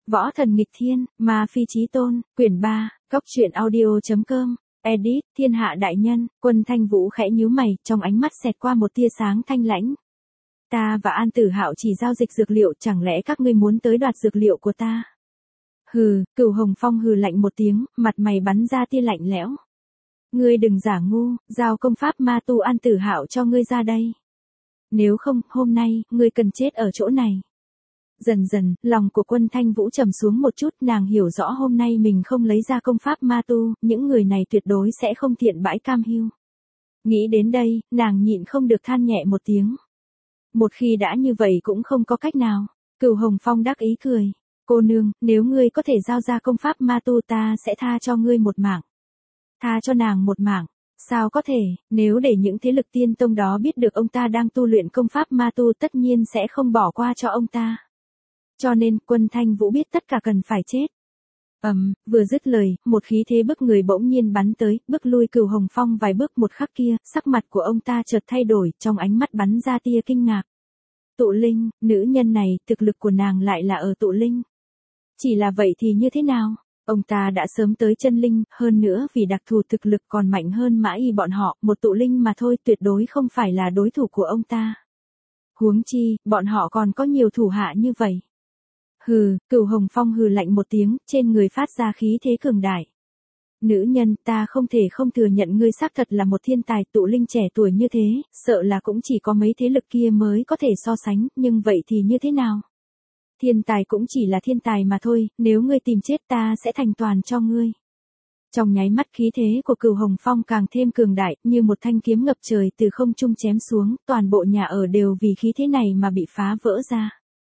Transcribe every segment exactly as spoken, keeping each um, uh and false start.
Võ thần nghịch thiên, ma phi chí tôn, quyển ba, cốc truyện audio chấm com, edit, thiên hạ đại nhân, Quân Thanh Vũ khẽ nhíu mày, trong ánh mắt xẹt qua một tia sáng thanh lãnh. Ta và An Tử Hạo chỉ giao dịch dược liệu, chẳng lẽ các ngươi muốn tới đoạt dược liệu của ta? Hừ, Cửu Hồng Phong hừ lạnh một tiếng, mặt mày bắn ra tia lạnh lẽo. Ngươi đừng giả ngu, giao công pháp ma tu An Tử Hạo cho ngươi ra đây. Nếu không, hôm nay, ngươi cần chết ở chỗ này. Dần dần, lòng của Quân Thanh Vũ trầm xuống một chút, nàng hiểu rõ hôm nay mình không lấy ra công pháp ma tu, những người này tuyệt đối sẽ không thiện bãi cam hiu. Nghĩ đến đây, nàng nhịn không được than nhẹ một tiếng. Một khi đã như vậy cũng không có cách nào. Cửu Hồng Phong đắc ý cười. Cô nương, nếu ngươi có thể giao ra công pháp ma tu ta sẽ tha cho ngươi một mạng. Tha cho nàng một mạng. Sao có thể, nếu để những thế lực tiên tông đó biết được ông ta đang tu luyện công pháp ma tu tất nhiên sẽ không bỏ qua cho ông ta. Cho nên, Quân Thanh Vũ biết tất cả cần phải chết. Ầm, um, vừa dứt lời, một khí thế bức người bỗng nhiên bắn tới, bước lui Cửu Hồng Phong vài bước, một khắc kia, sắc mặt của ông ta chợt thay đổi, trong ánh mắt bắn ra tia kinh ngạc. Tụ linh, nữ nhân này, thực lực của nàng lại là ở tụ linh. Chỉ là vậy thì như thế nào? Ông ta đã sớm tới chân linh, hơn nữa vì đặc thù thực lực còn mạnh hơn Mã Y bọn họ, một tụ linh mà thôi tuyệt đối không phải là đối thủ của ông ta. Huống chi, bọn họ còn có nhiều thủ hạ như vậy. Hừ, Cửu Hồng Phong hừ lạnh một tiếng, trên người phát ra khí thế cường đại. Nữ nhân, ta không thể không thừa nhận ngươi xác thật là một thiên tài, tụ linh trẻ tuổi như thế, sợ là cũng chỉ có mấy thế lực kia mới có thể so sánh, nhưng vậy thì như thế nào? Thiên tài cũng chỉ là thiên tài mà thôi, nếu ngươi tìm chết ta sẽ thành toàn cho ngươi. Trong nháy mắt khí thế của Cửu Hồng Phong càng thêm cường đại, như một thanh kiếm ngập trời từ không trung chém xuống, toàn bộ nhà ở đều vì khí thế này mà bị phá vỡ ra.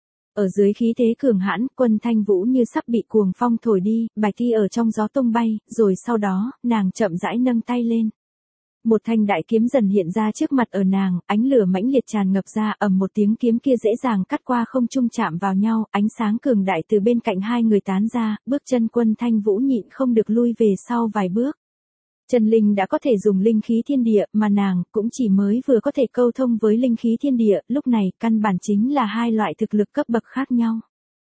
Ở dưới khí thế cường hãn, Quân Thanh Vũ như sắp bị cuồng phong thổi đi, bạch ti ở trong gió tung bay, rồi sau đó, nàng chậm rãi nâng tay lên. Một thanh đại kiếm dần hiện ra trước mặt ở nàng, ánh lửa mãnh liệt tràn ngập ra, ầm một tiếng kiếm kia dễ dàng cắt qua không trung chạm vào nhau, ánh sáng cường đại từ bên cạnh hai người tán ra, bước chân Quân Thanh Vũ nhịn không được lui về sau vài bước. Chân linh đã có thể dùng linh khí thiên địa, mà nàng cũng chỉ mới vừa có thể câu thông với linh khí thiên địa, lúc này căn bản chính là hai loại thực lực cấp bậc khác nhau.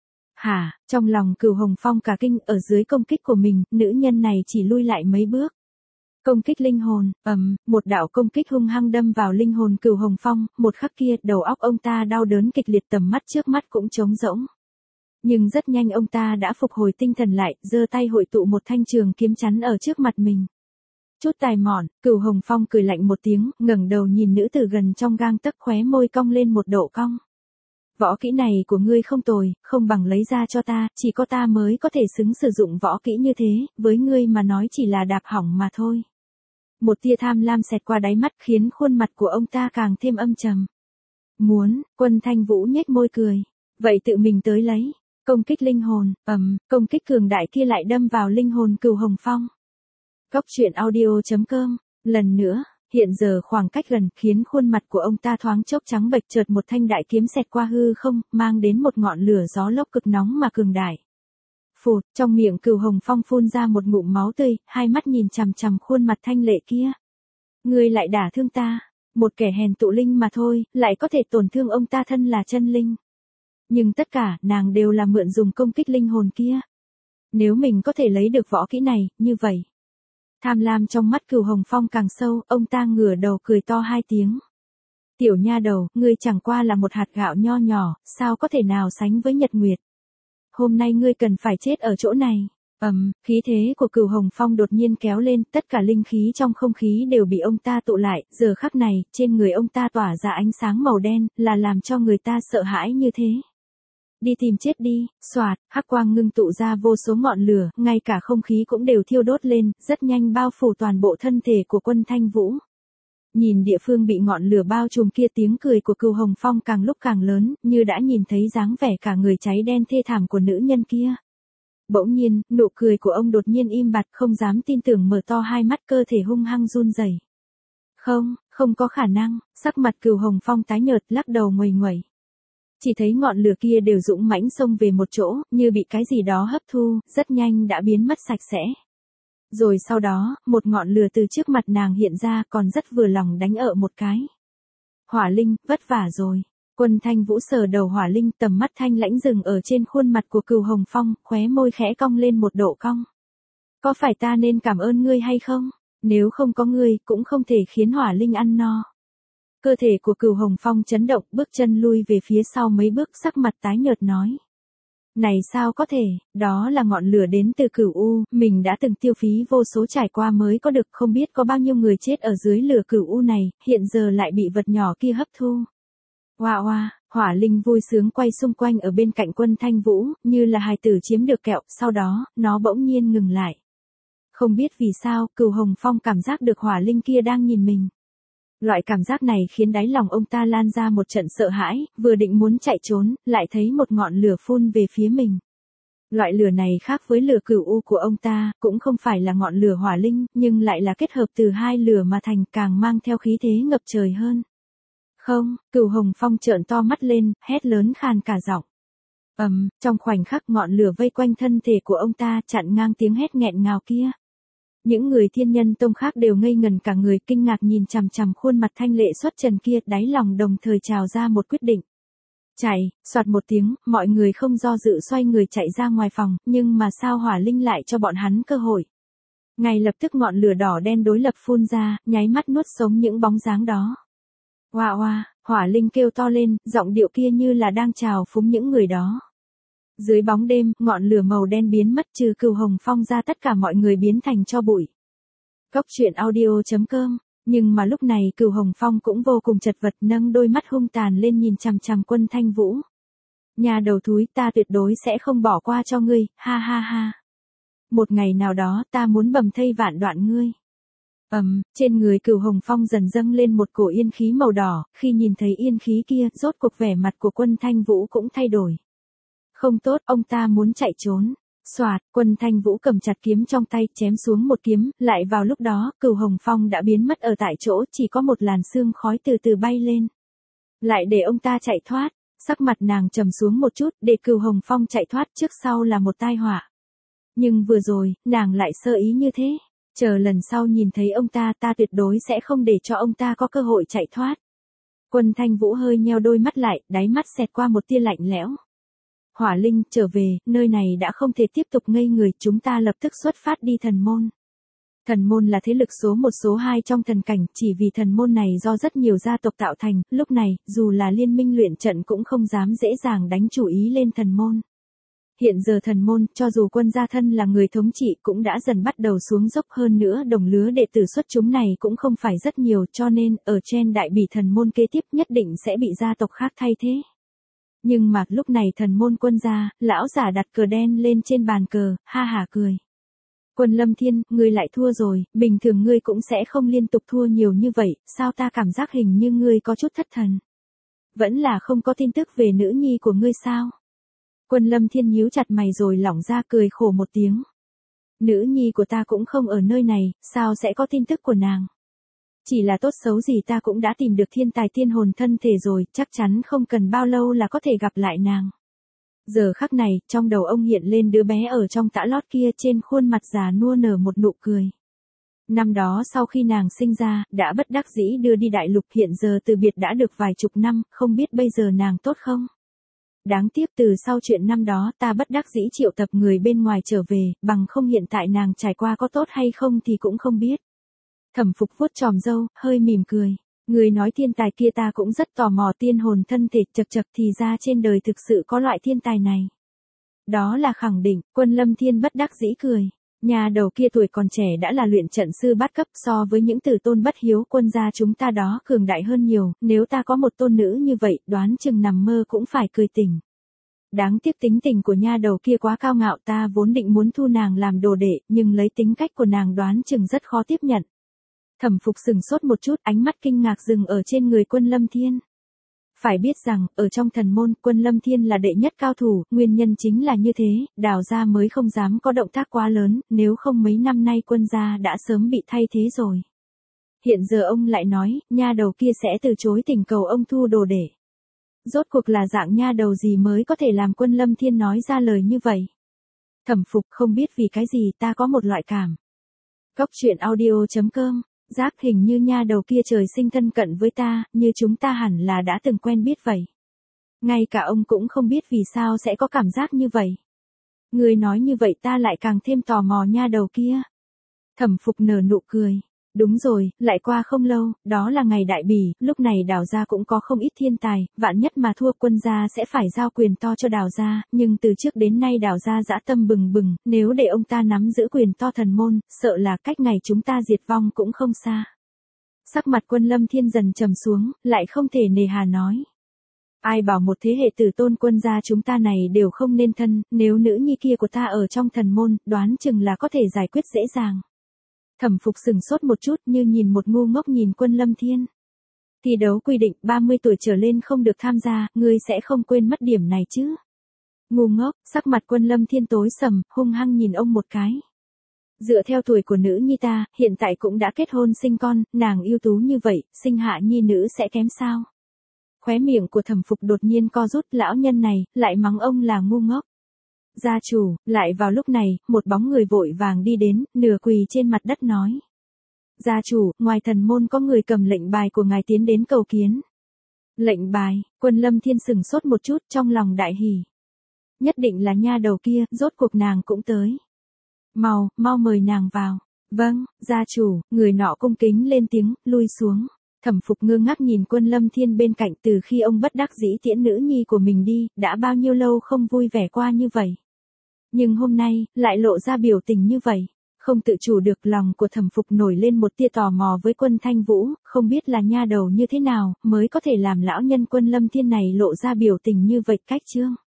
Hả, trong lòng Cửu Hồng Phong cả kinh, ở dưới công kích của mình, nữ nhân này chỉ lui lại mấy bước. Công kích linh hồn, ầm, một đạo công kích hung hăng đâm vào linh hồn Cửu Hồng Phong, một khắc kia, đầu óc ông ta đau đớn kịch liệt, tầm mắt trước mắt cũng trống rỗng. Nhưng rất nhanh ông ta đã phục hồi tinh thần lại, giơ tay hội tụ một thanh trường kiếm chắn ở trước mặt mình. Chút tài mọn, Cửu Hồng Phong cười lạnh một tiếng, ngẩng đầu nhìn nữ tử gần trong gang tấc, khóe môi cong lên một độ cong. Võ kỹ này của ngươi không tồi, không bằng lấy ra cho ta, chỉ có ta mới có thể xứng sử dụng võ kỹ như thế, với ngươi mà nói chỉ là đạp hỏng mà thôi. Một tia tham lam xẹt qua đáy mắt khiến khuôn mặt của ông ta càng thêm âm trầm. Muốn, Quân Thanh Vũ nhếch môi cười. Vậy tự mình tới lấy. Công kích linh hồn, ầm, công kích cường đại kia lại đâm vào linh hồn Cửu Hồng Phong. Cốc truyện audio chấm com, lần nữa, hiện giờ khoảng cách gần khiến khuôn mặt của ông ta thoáng chốc trắng bệch, chợt một thanh đại kiếm xẹt qua hư không, mang đến một ngọn lửa gió lốc cực nóng mà cường đại. Phụt, trong miệng Cửu Hồng Phong phun ra một ngụm máu tươi, hai mắt nhìn chằm chằm khuôn mặt thanh lệ kia. Ngươi lại đả thương ta, một kẻ hèn tụ linh mà thôi, lại có thể tổn thương ông ta thân là chân linh. Nhưng tất cả, nàng đều là mượn dùng công kích linh hồn kia. Nếu mình có thể lấy được võ kỹ này, như vậy. Tham lam trong mắt Cửu Hồng Phong càng sâu, ông ta ngửa đầu cười to hai tiếng. Tiểu nha đầu, ngươi chẳng qua là một hạt gạo nho nhỏ, sao có thể nào sánh với Nhật Nguyệt. Hôm nay ngươi cần phải chết ở chỗ này. Ầm, um, khí thế của Cửu Hồng Phong đột nhiên kéo lên, tất cả linh khí trong không khí đều bị ông ta tụ lại, giờ khắc này, trên người ông ta tỏa ra ánh sáng màu đen, là làm cho người ta sợ hãi như thế. Đi tìm chết đi, xoạt, hắc quang ngưng tụ ra vô số ngọn lửa, ngay cả không khí cũng đều thiêu đốt lên, rất nhanh bao phủ toàn bộ thân thể của Quân Thanh Vũ. Nhìn địa phương bị ngọn lửa bao trùm kia, tiếng cười của Cửu Hồng Phong càng lúc càng lớn, như đã nhìn thấy dáng vẻ cả người cháy đen thê thảm của nữ nhân kia. Bỗng nhiên, nụ cười của ông đột nhiên im bặt, không dám tin tưởng mở to hai mắt, cơ thể hung hăng run rẩy. Không, không có khả năng, sắc mặt Cửu Hồng Phong tái nhợt, lắc đầu nguầy nguẩy. Chỉ thấy ngọn lửa kia đều dũng mãnh xông về một chỗ, như bị cái gì đó hấp thu, rất nhanh đã biến mất sạch sẽ. Rồi sau đó, một ngọn lửa từ trước mặt nàng hiện ra, còn rất vừa lòng đánh ở một cái. Hỏa linh, vất vả rồi. Quân Thanh Vũ sờ đầu Hỏa Linh, tầm mắt thanh lãnh dừng ở trên khuôn mặt của Cửu Hồng Phong, khóe môi khẽ cong lên một độ cong. Có phải ta nên cảm ơn ngươi hay không? Nếu không có ngươi, cũng không thể khiến Hỏa Linh ăn no. Cơ thể của Cửu Hồng Phong chấn động, bước chân lui về phía sau mấy bước, sắc mặt tái nhợt nói. Này sao có thể, đó là ngọn lửa đến từ Cửu U, mình đã từng tiêu phí vô số trải qua mới có được, không biết có bao nhiêu người chết ở dưới lửa Cửu U này, hiện giờ lại bị vật nhỏ kia hấp thu. Oa oa, Hỏa Linh vui sướng quay xung quanh ở bên cạnh Quân Thanh Vũ, như là hài tử chiếm được kẹo, sau đó, nó bỗng nhiên ngừng lại. Không biết vì sao, Cửu Hồng Phong cảm giác được Hỏa Linh kia đang nhìn mình. Loại cảm giác này khiến đáy lòng ông ta lan ra một trận sợ hãi, vừa định muốn chạy trốn, lại thấy một ngọn lửa phun về phía mình. Loại lửa này khác với lửa Cửu U của ông ta, cũng không phải là ngọn lửa Hỏa Linh, nhưng lại là kết hợp từ hai lửa mà thành, càng mang theo khí thế ngập trời hơn. Không, Cửu Hồng Phong trợn to mắt lên, hét lớn khàn cả giọng. Ầm, um, trong khoảnh khắc ngọn lửa vây quanh thân thể của ông ta, chặn ngang tiếng hét nghẹn ngào kia. Những người Thiên Nhân Tông khác đều ngây ngần cả người, kinh ngạc nhìn chằm chằm khuôn mặt thanh lệ xuất trần kia, đáy lòng đồng thời trào ra một quyết định. Chạy, soạt một tiếng, mọi người không do dự xoay người chạy ra ngoài phòng, nhưng mà sao Hỏa Linh lại cho bọn hắn cơ hội. Ngay lập tức ngọn lửa đỏ đen đối lập phun ra, nháy mắt nuốt sống những bóng dáng đó. Oa oa, Hỏa Linh kêu to lên, giọng điệu kia như là đang chào phúng những người đó. Dưới bóng đêm, ngọn lửa màu đen biến mất, trừ Cửu Hồng Phong ra tất cả mọi người biến thành tro bụi. Cốc truyện audio chấm com. Nhưng mà lúc này Cửu Hồng Phong cũng vô cùng chật vật, nâng đôi mắt hung tàn lên nhìn chằm chằm Quân Thanh Vũ. Nhà đầu thúi, ta tuyệt đối sẽ không bỏ qua cho ngươi, ha ha ha. Một ngày nào đó ta muốn bầm thây vạn đoạn ngươi. Ầm, um, trên người Cửu Hồng Phong dần dâng lên một cổ yên khí màu đỏ, khi nhìn thấy yên khí kia, rốt cuộc vẻ mặt của Quân Thanh Vũ cũng thay đổi. Không tốt, ông ta muốn chạy trốn. Soạt, Quân Thanh Vũ cầm chặt kiếm trong tay, chém xuống một kiếm, lại vào lúc đó, Cửu Hồng Phong đã biến mất ở tại chỗ, chỉ có một làn sương khói từ từ bay lên. Lại để ông ta chạy thoát, sắc mặt nàng trầm xuống một chút, để Cửu Hồng Phong chạy thoát trước sau là một tai họa. Nhưng vừa rồi, nàng lại sơ ý như thế, chờ lần sau nhìn thấy ông ta, ta tuyệt đối sẽ không để cho ông ta có cơ hội chạy thoát. Quân Thanh Vũ hơi nheo đôi mắt lại, đáy mắt xẹt qua một tia lạnh lẽo. Hỏa Linh, trở về, nơi này đã không thể tiếp tục ngây người, chúng ta lập tức xuất phát đi thần môn. Thần môn là thế lực số một số hai trong thần cảnh, chỉ vì thần môn này do rất nhiều gia tộc tạo thành, lúc này, dù là liên minh luyện trận cũng không dám dễ dàng đánh chủ ý lên thần môn. Hiện giờ thần môn, cho dù Quân gia thân là người thống trị cũng đã dần bắt đầu xuống dốc, hơn nữa đồng lứa đệ tử xuất chúng này cũng không phải rất nhiều, cho nên, ở trên đại bỉ thần môn kế tiếp nhất định sẽ bị gia tộc khác thay thế. Nhưng mà lúc này thần môn Quân gia, lão giả đặt cờ đen lên trên bàn cờ, ha hả cười. Quân Lâm Thiên, ngươi lại thua rồi, bình thường ngươi cũng sẽ không liên tục thua nhiều như vậy, sao ta cảm giác hình như ngươi có chút thất thần. Vẫn là không có tin tức về nữ nhi của ngươi sao? Quân Lâm Thiên nhíu chặt mày rồi lỏng ra cười khổ một tiếng. Nữ nhi của ta cũng không ở nơi này, sao sẽ có tin tức của nàng? Chỉ là tốt xấu gì ta cũng đã tìm được thiên tài tiên hồn thân thể rồi, chắc chắn không cần bao lâu là có thể gặp lại nàng. Giờ khắc này, trong đầu ông hiện lên đứa bé ở trong tã lót kia, trên khuôn mặt già nua nở một nụ cười. Năm đó sau khi nàng sinh ra, đã bất đắc dĩ đưa đi đại lục, hiện giờ từ biệt đã được vài chục năm, không biết bây giờ nàng tốt không? Đáng tiếc từ sau chuyện năm đó ta bất đắc dĩ triệu tập người bên ngoài trở về, bằng không hiện tại nàng trải qua có tốt hay không thì cũng không biết. Thẩm Phục vuốt chòm râu, hơi mỉm cười. Người nói thiên tài kia ta cũng rất tò mò, tiên hồn thân thể, chật chật thì ra trên đời thực sự có loại thiên tài này. Đó là khẳng định, Quân Lâm Thiên bất đắc dĩ cười. Nhà đầu kia tuổi còn trẻ đã là luyện trận sư bát cấp, so với những tử tôn bất hiếu Quân gia chúng ta đó cường đại hơn nhiều, nếu ta có một tôn nữ như vậy, đoán chừng nằm mơ cũng phải cười tỉnh. Đáng tiếc tính tình của nha đầu kia quá cao ngạo, ta vốn định muốn thu nàng làm đồ đệ, nhưng lấy tính cách của nàng đoán chừng rất khó tiếp nhận. Thẩm Phục sừng sốt một chút, ánh mắt kinh ngạc dừng ở trên người Quân Lâm Thiên. Phải biết rằng, ở trong thần môn, Quân Lâm Thiên là đệ nhất cao thủ, nguyên nhân chính là như thế, Đào gia mới không dám có động tác quá lớn, nếu không mấy năm nay Quân gia đã sớm bị thay thế rồi. Hiện giờ ông lại nói, nha đầu kia sẽ từ chối tình cầu ông thu đồ để. Rốt cuộc là dạng nha đầu gì mới có thể làm Quân Lâm Thiên nói ra lời như vậy? Thẩm Phục, không biết vì cái gì ta có một loại cảm. Cốc truyện audio chấm com. Giác hình như nha đầu kia trời sinh thân cận với ta, như chúng ta hẳn là đã từng quen biết vậy. Ngay cả ông cũng không biết vì sao sẽ có cảm giác như vậy. Ngươi nói như vậy ta lại càng thêm tò mò nha đầu kia. Thẩm Phục nở nụ cười. Đúng rồi, lại qua không lâu, đó là ngày đại bỉ, lúc này Đào gia cũng có không ít thiên tài, vạn nhất mà thua Quân gia sẽ phải giao quyền to cho Đào gia, nhưng từ trước đến nay Đào gia dã tâm bừng bừng, nếu để ông ta nắm giữ quyền to thần môn, sợ là cách ngày chúng ta diệt vong cũng không xa. Sắc mặt Quân Lâm Thiên dần trầm xuống, lại không thể nề hà nói. Ai bảo một thế hệ tử tôn Quân gia chúng ta này đều không nên thân, nếu nữ nhi kia của ta ở trong thần môn, đoán chừng là có thể giải quyết dễ dàng. Thẩm Phục sừng sốt một chút như nhìn một ngu ngốc nhìn Quân Lâm Thiên. Thi đấu quy định ba mươi tuổi trở lên không được tham gia, ngươi sẽ không quên mất điểm này chứ. Ngu ngốc, sắc mặt Quân Lâm Thiên tối sầm, hung hăng nhìn ông một cái. Dựa theo tuổi của nữ nhi ta, hiện tại cũng đã kết hôn sinh con, nàng ưu tú như vậy, sinh hạ nhi nữ sẽ kém sao? Khóe miệng của Thẩm Phục đột nhiên co rút, lão nhân này, lại mắng ông là ngu ngốc. Gia chủ, lại vào lúc này, một bóng người vội vàng đi đến, nửa quỳ trên mặt đất nói. Gia chủ, ngoài thần môn có người cầm lệnh bài của ngài tiến đến cầu kiến. Lệnh bài, Quân Lâm Thiên sừng sốt một chút trong lòng đại hỉ. Nhất định là nha đầu kia, rốt cuộc nàng cũng tới. Mau, mau mời nàng vào. Vâng, gia chủ, người nọ cung kính lên tiếng, lui xuống. Thẩm Phục ngơ ngác nhìn Quân Lâm Thiên bên cạnh từ khi ông bất đắc dĩ tiễn nữ nhi của mình đi, đã bao nhiêu lâu không vui vẻ qua như vậy. Nhưng hôm nay, lại lộ ra biểu tình như vậy. Không tự chủ được lòng của Thẩm Phục nổi lên một tia tò mò với Quân Thanh Vũ, không biết là nha đầu như thế nào, mới có thể làm lão nhân Quân Lâm Thiên này lộ ra biểu tình như vậy cách chương.